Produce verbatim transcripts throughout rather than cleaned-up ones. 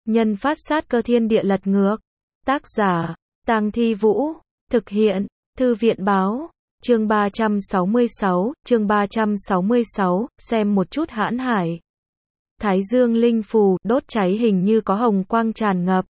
Nhân phát sát cơ thiên địa lật ngược. Tác giả, Tang Thi Vũ. Thực hiện, Thư viện báo. Chương ba trăm sáu mươi sáu, chương ba trăm sáu mươi sáu, xem một chút hãn hải. Thái dương linh phù, đốt cháy hình như có hồng quang tràn ngập.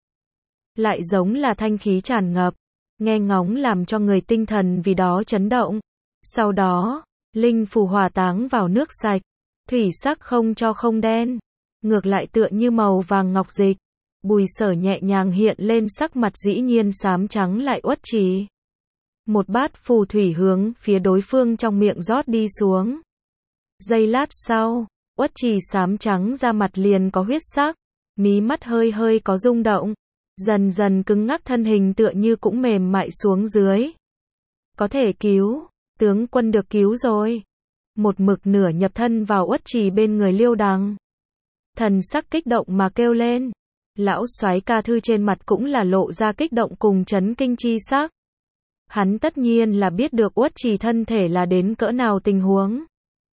Lại giống là thanh khí tràn ngập. Nghe ngóng làm cho người tinh thần vì đó chấn động. Sau đó, linh phù hòa táng vào nước sạch. Thủy sắc không cho không đen. Ngược lại tựa như màu vàng ngọc dịch. Bùi Sở nhẹ nhàng hiện lên sắc mặt dĩ nhiên xám trắng lại uất trì. Một bát phù thủy hướng phía đối phương trong miệng rót đi xuống. Giây lát sau, uất trì xám trắng ra mặt liền có huyết sắc. Mí mắt hơi hơi có rung động. Dần dần cứng ngắc thân hình tựa như cũng mềm mại xuống dưới. Có thể cứu, tướng quân được cứu rồi. Một mực nửa nhập thân vào uất trì bên người Liêu Đằng. Thần sắc kích động mà kêu lên. Lão soái ca thư trên mặt cũng là lộ ra kích động cùng chấn kinh chi sắc. Hắn tất nhiên là biết được uất trì thân thể là đến cỡ nào tình huống.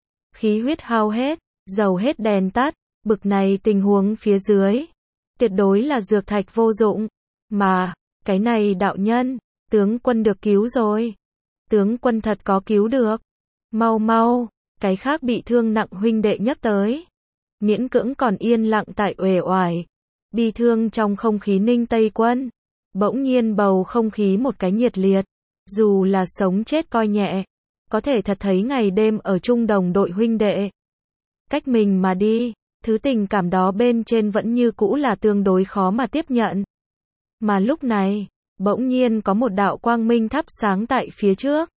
Khí huyết hao hết, dầu hết đèn tắt, bực này tình huống phía dưới. Tuyệt đối là dược thạch vô dụng. Mà, cái này đạo nhân, tướng quân được cứu rồi. Tướng quân thật có cứu được. Mau mau, cái khác bị thương nặng huynh đệ nhắc tới. Miễn cưỡng còn yên lặng tại uể oải. Bi thương trong không khí Ninh Tây Quân. Bỗng nhiên bầu không khí một cái nhiệt liệt. Dù là sống chết coi nhẹ. Có thể thật thấy ngày đêm ở chung đồng đội huynh đệ. Cách mình mà đi. Thứ tình cảm đó bên trên vẫn như cũ là tương đối khó mà tiếp nhận. Mà lúc này, bỗng nhiên có một đạo quang minh thắp sáng tại phía trước.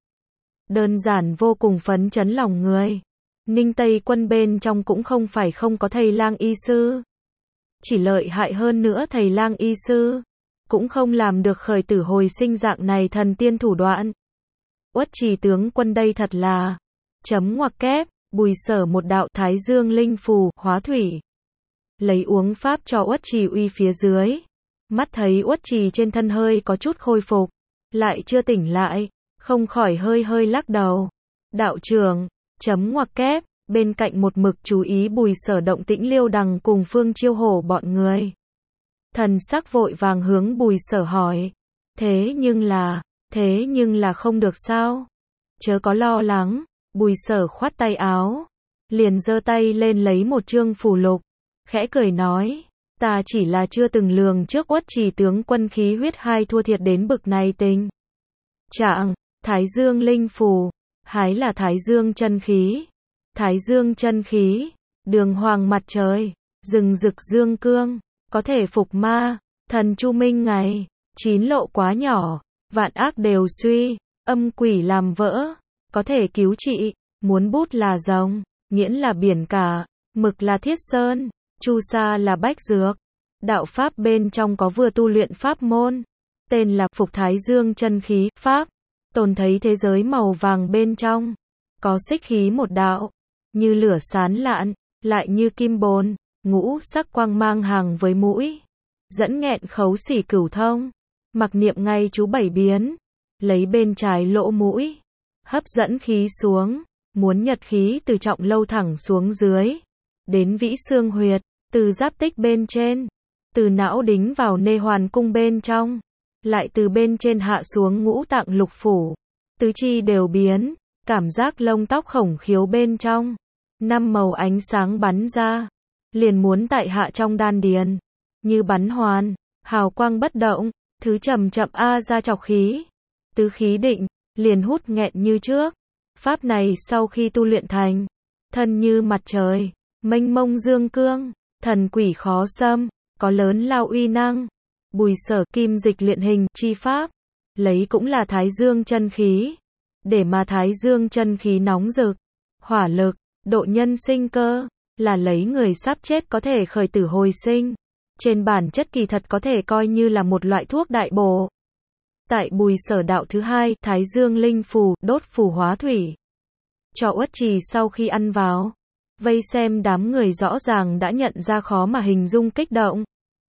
Đơn giản vô cùng phấn chấn lòng người. Ninh Tây Quân bên trong cũng không phải không có thầy lang y sư. Chỉ lợi hại hơn nữa thầy lang y sư. Cũng không làm được khởi tử hồi sinh dạng này thần tiên thủ đoạn. Uất trì tướng quân đây thật là. Chấm ngoặc kép. Bùi Sở một đạo thái dương linh phù, hóa thủy. Lấy uống pháp cho uất trì uy phía dưới. Mắt thấy uất trì trên thân hơi có chút khôi phục. Lại chưa tỉnh lại. Không khỏi hơi hơi lắc đầu. Đạo trưởng, chấm ngoặc kép. Bên cạnh một mực chú ý Bùi Sở động tĩnh Liêu Đằng cùng Phương Chiêu Hổ bọn người. Thần sắc vội vàng hướng Bùi Sở hỏi. Thế nhưng là, thế nhưng là không được sao? Chớ có lo lắng. Bùi Sở khoát tay áo. Liền giơ tay lên lấy một chương phù lục. Khẽ cười nói. Ta chỉ là chưa từng lường trước uất trì tướng quân khí huyết hai thua thiệt đến bực này tình. Trạng, thái dương linh phù. Hái là thái dương chân khí. Thái dương chân khí. Đường hoàng mặt trời. Rừng rực dương cương. Có thể phục ma. Thần chu minh ngày. Chín lộ quá nhỏ. Vạn ác đều suy. Âm quỷ làm vỡ. Có thể cứu trị. Muốn bút là rồng. Nghiễn là biển cả. Mực là thiết sơn. Chu sa là bách dược. Đạo pháp bên trong có vừa tu luyện pháp môn. Tên là phục thái dương chân khí pháp. Tồn thấy thế giới màu vàng bên trong. Có xích khí một đạo. Như lửa sán lạn. Lại như kim bồn. Ngũ sắc quang mang hàng với mũi. Dẫn nghẹn khấu xỉ cửu thông. Mặc niệm ngay chú bảy biến. Lấy bên trái lỗ mũi. Hấp dẫn khí xuống. Muốn nhật khí từ trọng lâu thẳng xuống dưới. Đến vĩ xương huyệt. Từ giáp tích bên trên. Từ não đính vào nê hoàn cung bên trong. Lại từ bên trên hạ xuống ngũ tạng lục phủ. Tứ chi đều biến. Cảm giác lông tóc khổng khiếu bên trong. Năm màu ánh sáng bắn ra. Liền muốn tại hạ trong đan điền. Như bắn hoàn. Hào quang bất động. Thứ chậm chậm a ra trọc khí. Tứ khí định. Liền hút nghẹn như trước. Pháp này sau khi tu luyện thành. Thân như mặt trời. Mênh mông dương cương. Thần quỷ khó xâm. Có lớn lao uy năng. Bùi Sở kim dịch luyện hình chi pháp. Lấy cũng là thái dương chân khí. Để mà thái dương chân khí nóng rực. Hỏa lực. Độ nhân sinh cơ. Là lấy người sắp chết có thể khởi tử hồi sinh. Trên bản chất kỳ thật có thể coi như là một loại thuốc đại bổ. Tại Bùi Sở đạo thứ hai, thái dương linh phù, đốt phù hóa thủy. Cho uất trì sau khi ăn vào. Vây xem đám người rõ ràng đã nhận ra khó mà hình dung kích động.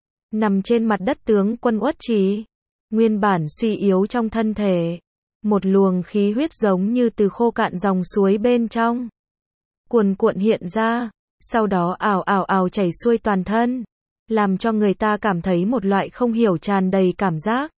Nằm trên mặt đất tướng quân uất trì. Nguyên bản suy yếu trong thân thể. Một luồng khí huyết giống như từ khô cạn dòng suối bên trong. Cuồn cuộn hiện ra. Sau đó ào ào ào chảy xuôi toàn thân. làm cho người ta cảm thấy một loại không hiểu tràn đầy cảm giác.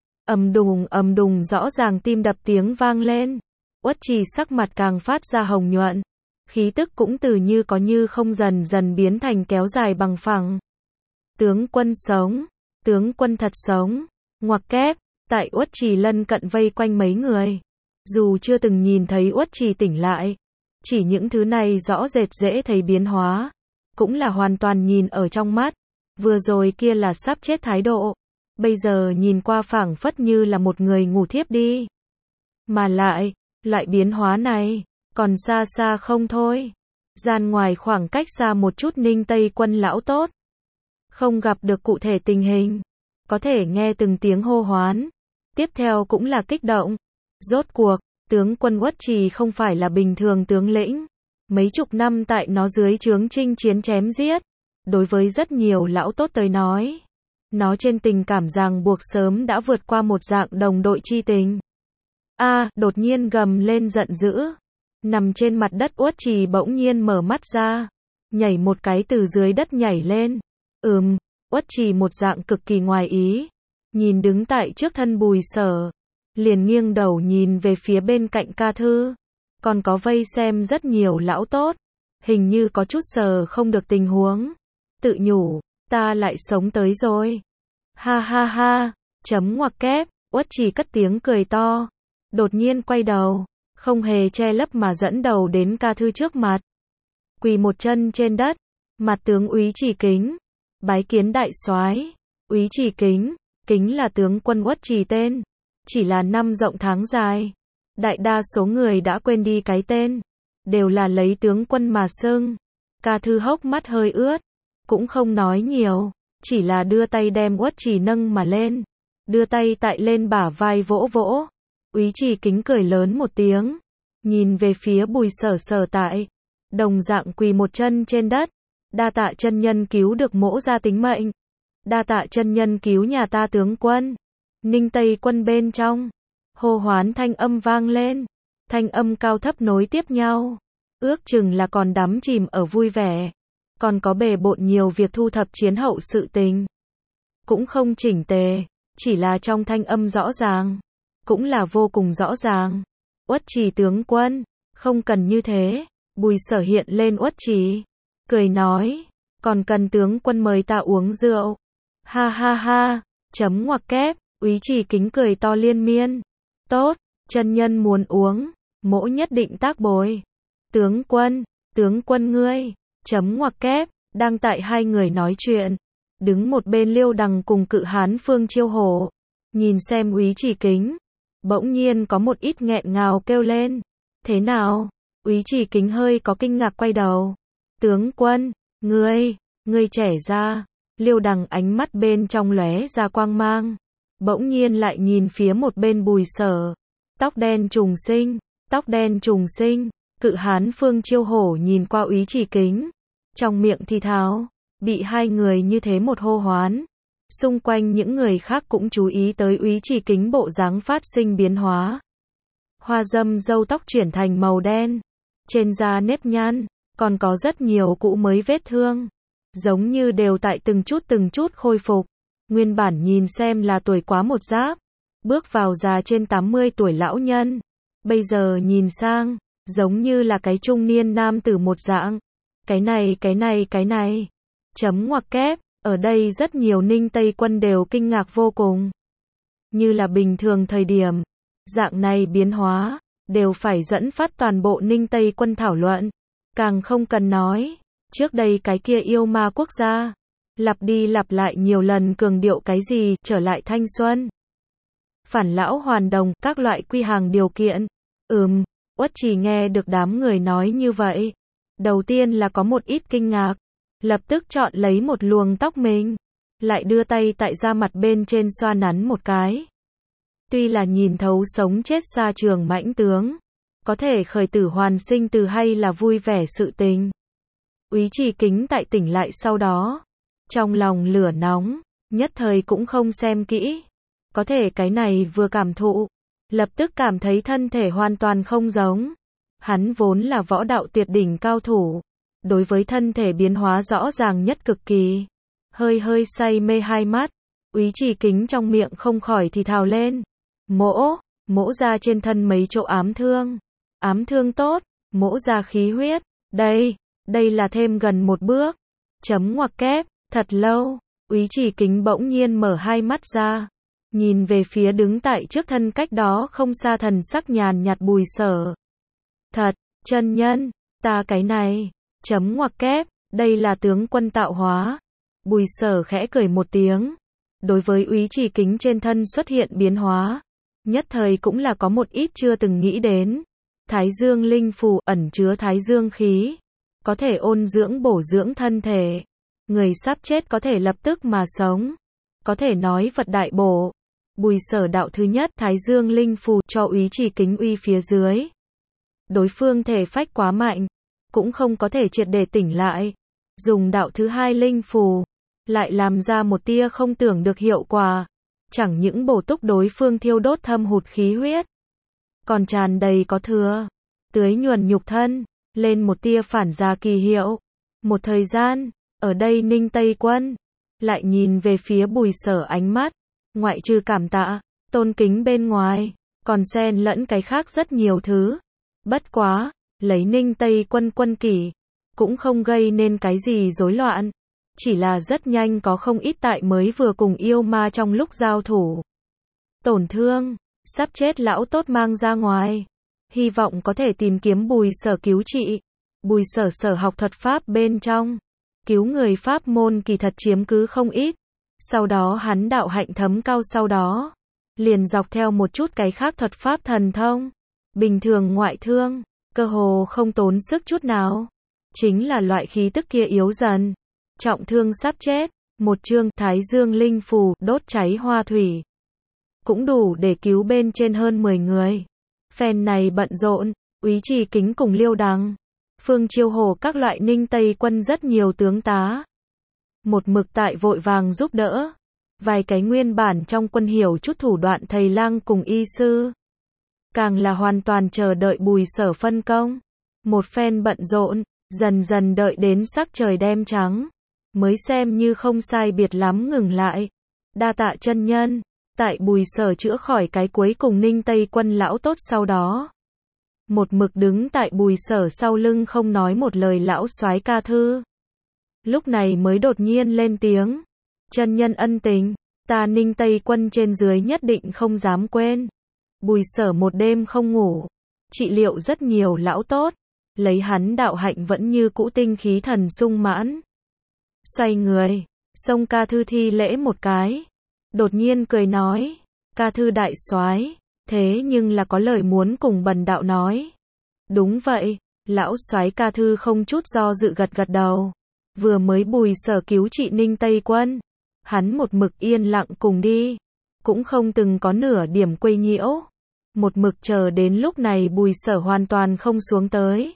Ầm đùng ầm đùng, rõ ràng tim đập tiếng vang lên. Uất Trì sắc mặt càng phát ra hồng nhuận, khí tức cũng từ như có như không dần dần biến thành kéo dài bằng phẳng. Tướng quân sống, tướng quân thật sống. Ngoặc kép, tại Uất Trì lân cận vây quanh mấy người. Dù chưa từng nhìn thấy Uất Trì tỉnh lại, chỉ những thứ này rõ rệt dễ thấy biến hóa, cũng là hoàn toàn nhìn ở trong mắt. Vừa rồi kia là sắp chết thái độ, bây giờ nhìn qua phảng phất như là một người ngủ thiếp đi. Mà lại, loại biến hóa này, còn xa xa không thôi. Gian ngoài khoảng cách xa một chút Ninh Tây quân lão tốt. Không gặp được cụ thể tình hình, có thể nghe từng tiếng hô hoán. Tiếp theo cũng là kích động. Rốt cuộc, tướng quân Uất Trì không phải là bình thường tướng lĩnh. Mấy chục năm tại nó dưới trướng chinh chiến chém giết. Đối với rất nhiều lão tốt tới nói, nó trên tình cảm ràng buộc sớm đã vượt qua một dạng đồng đội chi tình. A, à, đột nhiên gầm lên giận dữ. Nằm trên mặt đất Uất Trì bỗng nhiên mở mắt ra, nhảy một cái từ dưới đất nhảy lên. Ừm, Uất Trì một dạng cực kỳ ngoài ý, nhìn đứng tại trước thân Bùi Sở, liền nghiêng đầu nhìn về phía bên cạnh Ca Thư, còn có vây xem rất nhiều lão tốt, hình như có chút sờ không được tình huống, tự nhủ, ta lại sống tới rồi. Ha ha ha, chấm ngoặc kép, Uất Trì cất tiếng cười to, đột nhiên quay đầu, không hề che lấp mà dẫn đầu đến Ca Thư trước mặt. Quỳ một chân trên đất, mặt tướng úy Trì kính, bái kiến đại soái. Úy Trì kính, kính là tướng quân Uất Trì tên, chỉ là năm rộng tháng dài, đại đa số người đã quên đi cái tên, đều là lấy tướng quân mà xưng. Ca Thư hốc mắt hơi ướt, cũng không nói nhiều, chỉ là đưa tay đem Uất Trì nâng mà lên, đưa tay tại lên bả vai vỗ vỗ. Úy Trì kính cười lớn một tiếng, nhìn về phía Bùi Sở Sở tại, đồng dạng quỳ một chân trên đất, đa tạ chân nhân cứu được mỗ ra tính mệnh, đa tạ chân nhân cứu nhà ta tướng quân. Ninh Tây quân bên trong, hô hoán thanh âm vang lên, thanh âm cao thấp nối tiếp nhau, ước chừng là còn đắm chìm ở vui vẻ, còn có bề bộn nhiều việc thu thập chiến hậu sự tình, cũng không chỉnh tề, chỉ là trong thanh âm rõ ràng, cũng là vô cùng rõ ràng. Uất Trì tướng quân, không cần như thế. Bùi Sở hiện lên Uất Trì, cười nói, còn cần tướng quân mời ta uống rượu. Ha ha ha, chấm ngoặc kép, Úy Trì kính cười to liên miên. Tốt, chân nhân muốn uống, mỗ nhất định tác bồi. Tướng quân, tướng quân ngươi, chấm ngoặc kép, đang tại hai người nói chuyện. Đứng một bên Liêu Đằng cùng Cự Hán Phương Chiêu Hổ, nhìn xem Úy Trì kính, bỗng nhiên có một ít nghẹn ngào kêu lên. Thế nào? Úy Trì kính hơi có kinh ngạc quay đầu. Tướng quân, ngươi, ngươi trẻ ra. Liêu Đằng ánh mắt bên trong lóe ra quang mang, bỗng nhiên lại nhìn phía một bên Bùi Sở. Tóc đen trùng sinh, tóc đen trùng sinh. Cự Hán Phương Chiêu Hổ nhìn qua Úy Trì kính, trong miệng thì thào, bị hai người như thế một hô hoán. Xung quanh những người khác cũng chú ý tới Úy Trì kính bộ dáng phát sinh biến hóa. Hoa dâm râu tóc chuyển thành màu đen, trên da nếp nhăn, còn có rất nhiều cũ mới vết thương, giống như đều tại từng chút từng chút khôi phục. Nguyên bản nhìn xem là tuổi quá một giáp, bước vào già trên tám mươi tuổi lão nhân, bây giờ nhìn sang, giống như là cái trung niên nam tử một dạng. Cái này cái này cái này, chấm ngoặc kép, ở đây rất nhiều Ninh Tây quân đều kinh ngạc vô cùng. Như là bình thường thời điểm, dạng này biến hóa, đều phải dẫn phát toàn bộ Ninh Tây quân thảo luận. Càng không cần nói, trước đây cái kia yêu ma quốc gia, lặp đi lặp lại nhiều lần cường điệu cái gì, trở lại thanh xuân, phản lão hoàn đồng, các loại quy hàng điều kiện. Ừm, Uất Trì nghe được đám người nói như vậy, đầu tiên là có một ít kinh ngạc, lập tức chọn lấy một luồng tóc mình, lại đưa tay tại da mặt bên trên xoa nắn một cái. Tuy là nhìn thấu sống chết xa trường mãnh tướng, có thể khởi tử hoàn sinh từ hay là vui vẻ sự tình. Úy Trì kính tại tỉnh lại sau đó, trong lòng lửa nóng, nhất thời cũng không xem kỹ. Có thể cái này vừa cảm thụ, lập tức cảm thấy thân thể hoàn toàn không giống. Hắn vốn là võ đạo tuyệt đỉnh cao thủ, đối với thân thể biến hóa rõ ràng nhất cực kỳ. hơi hơi say mê hai mắt. Úy Chỉ Kính trong miệng không khỏi thì thào lên. Mỗ, mỗ ra trên thân mấy chỗ ám thương. Ám thương tốt, mỗ ra khí huyết. Đây, đây là thêm gần một bước. Chấm ngoặc kép, thật lâu. Úy Chỉ Kính bỗng nhiên mở hai mắt ra. Nhìn về phía đứng tại trước thân cách đó không xa thần sắc nhàn nhạt Bùi Sở. Thật, chân nhân, ta cái này. Chấm ngoặc kép, đây là tướng quân tạo hóa. Bùi Sở khẽ cười một tiếng. Đối với Úy Chỉ Kính trên thân xuất hiện biến hóa, nhất thời cũng là có một ít chưa từng nghĩ đến. Thái Dương linh phù ẩn chứa thái dương khí, có thể ôn dưỡng bổ dưỡng thân thể. Người sắp chết có thể lập tức mà sống, có thể nói vật đại bổ. Bùi Sở đạo thứ nhất thái dương linh phù cho Úy Chỉ Kính uy phía dưới. Đối phương thể phách quá mạnh, cũng không có thể triệt để tỉnh lại. Dùng đạo thứ hai linh phù, lại làm ra một tia không tưởng được hiệu quả. Chẳng những bổ túc đối phương thiêu đốt thâm hụt khí huyết, còn tràn đầy có thừa, tưới nhuần nhục thân, lên một tia phản gia kỳ hiệu. Một thời gian, ở đây Ninh Tây Quân lại nhìn về phía Bùi Sở, ánh mắt ngoại trừ cảm tạ, tôn kính bên ngoài, còn xen lẫn cái khác rất nhiều thứ. Bất quá, lấy Ninh Tây Quân quân kỷ, cũng không gây nên cái gì rối loạn, chỉ là rất nhanh có không ít tại mới vừa cùng yêu ma trong lúc giao thủ tổn thương, sắp chết lão tốt mang ra ngoài, hy vọng có thể tìm kiếm Bùi Sở cứu trị. Bùi Sở sở học thuật pháp bên trong, cứu người pháp môn kỳ thật chiếm cứ không ít. Sau đó hắn đạo hạnh thấm cao, sau đó liền dọc theo một chút cái khác thuật pháp thần thông, bình thường ngoại thương, cơ hồ không tốn sức chút nào. Chính là loại khí tức kia yếu dần, trọng thương sắp chết, một chương thái dương linh phù đốt cháy hoa thủy, cũng đủ để cứu bên trên hơn mười người. Phen này bận rộn, Úy Chỉ Kính cùng Liêu Đằng, Phương Chiêu Hồ các loại Ninh Tây Quân rất nhiều tướng tá, một mực tại vội vàng giúp đỡ. Vài cái nguyên bản trong quân hiểu chút thủ đoạn thầy lang cùng y sư, càng là hoàn toàn chờ đợi Bùi Sở phân công. Một phen bận rộn, dần dần đợi đến sắc trời đêm trắng, mới xem như không sai biệt lắm ngừng lại. Đa tạ chân nhân. Tại Bùi Sở chữa khỏi cái cuối cùng Ninh Tây Quân lão tốt sau đó, một mực đứng tại Bùi Sở sau lưng không nói một lời lão soái Ca Thư, lúc này mới đột nhiên lên tiếng. Chân nhân ân tình, ta Ninh Tây Quân trên dưới nhất định không dám quên. Bùi Sở một đêm không ngủ, trị liệu rất nhiều lão tốt, lấy hắn đạo hạnh vẫn như cũ tinh khí thần sung mãn. Xoay người, xông Ca Thư thi lễ một cái, đột nhiên cười nói, Ca Thư đại soái, thế nhưng là có lời muốn cùng bần đạo nói. Đúng vậy, lão soái Ca Thư không chút do dự gật gật đầu. Vừa mới Bùi Sở cứu trị Ninh Tây Quân, hắn một mực yên lặng cùng đi, cũng không từng có nửa điểm quấy nhiễu. Một mực chờ đến lúc này Bùi Sở hoàn toàn không xuống tới.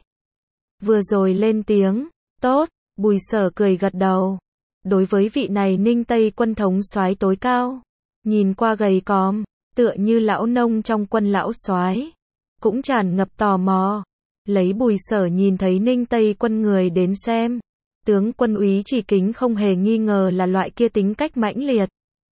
Vừa rồi lên tiếng, tốt, Bùi Sở cười gật đầu. Đối với vị này Ninh Tây Quân thống soái tối cao, nhìn qua gầy còm, tựa như lão nông trong quân lão soái, cũng tràn ngập tò mò. Lấy Bùi Sở nhìn thấy Ninh Tây Quân người đến xem, tướng quân Úy Chỉ Kính không hề nghi ngờ là loại kia tính cách mãnh liệt,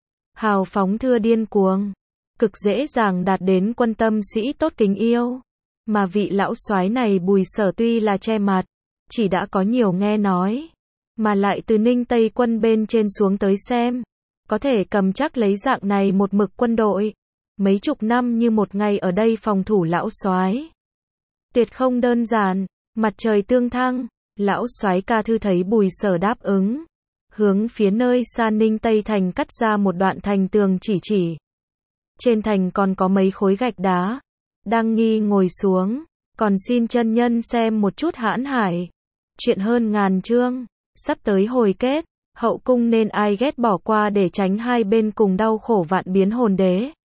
hào phóng thưa điên cuồng, cực dễ dàng đạt đến quân tâm sĩ tốt kính yêu. Mà vị lão soái này Bùi Sở tuy là che mặt, chỉ đã có nhiều nghe nói, mà lại từ Ninh Tây Quân bên trên xuống tới xem, có thể cầm chắc lấy dạng này một mực quân đội, mấy chục năm như một ngày ở đây phòng thủ lão soái, tuyệt không đơn giản. Mặt trời tương thăng, lão soái Ca Thư thấy Bùi Sở đáp ứng, hướng phía nơi xa Ninh Tây thành cắt ra một đoạn thành tường chỉ chỉ. Trên thành còn có mấy khối gạch đá, đang nghi ngồi xuống, còn xin chân nhân xem một chút hãn hải. Chuyện hơn ngàn chương, sắp tới hồi kết, hậu cung nên ai ghét bỏ qua để tránh hai bên cùng đau khổ vạn biến hồn đế.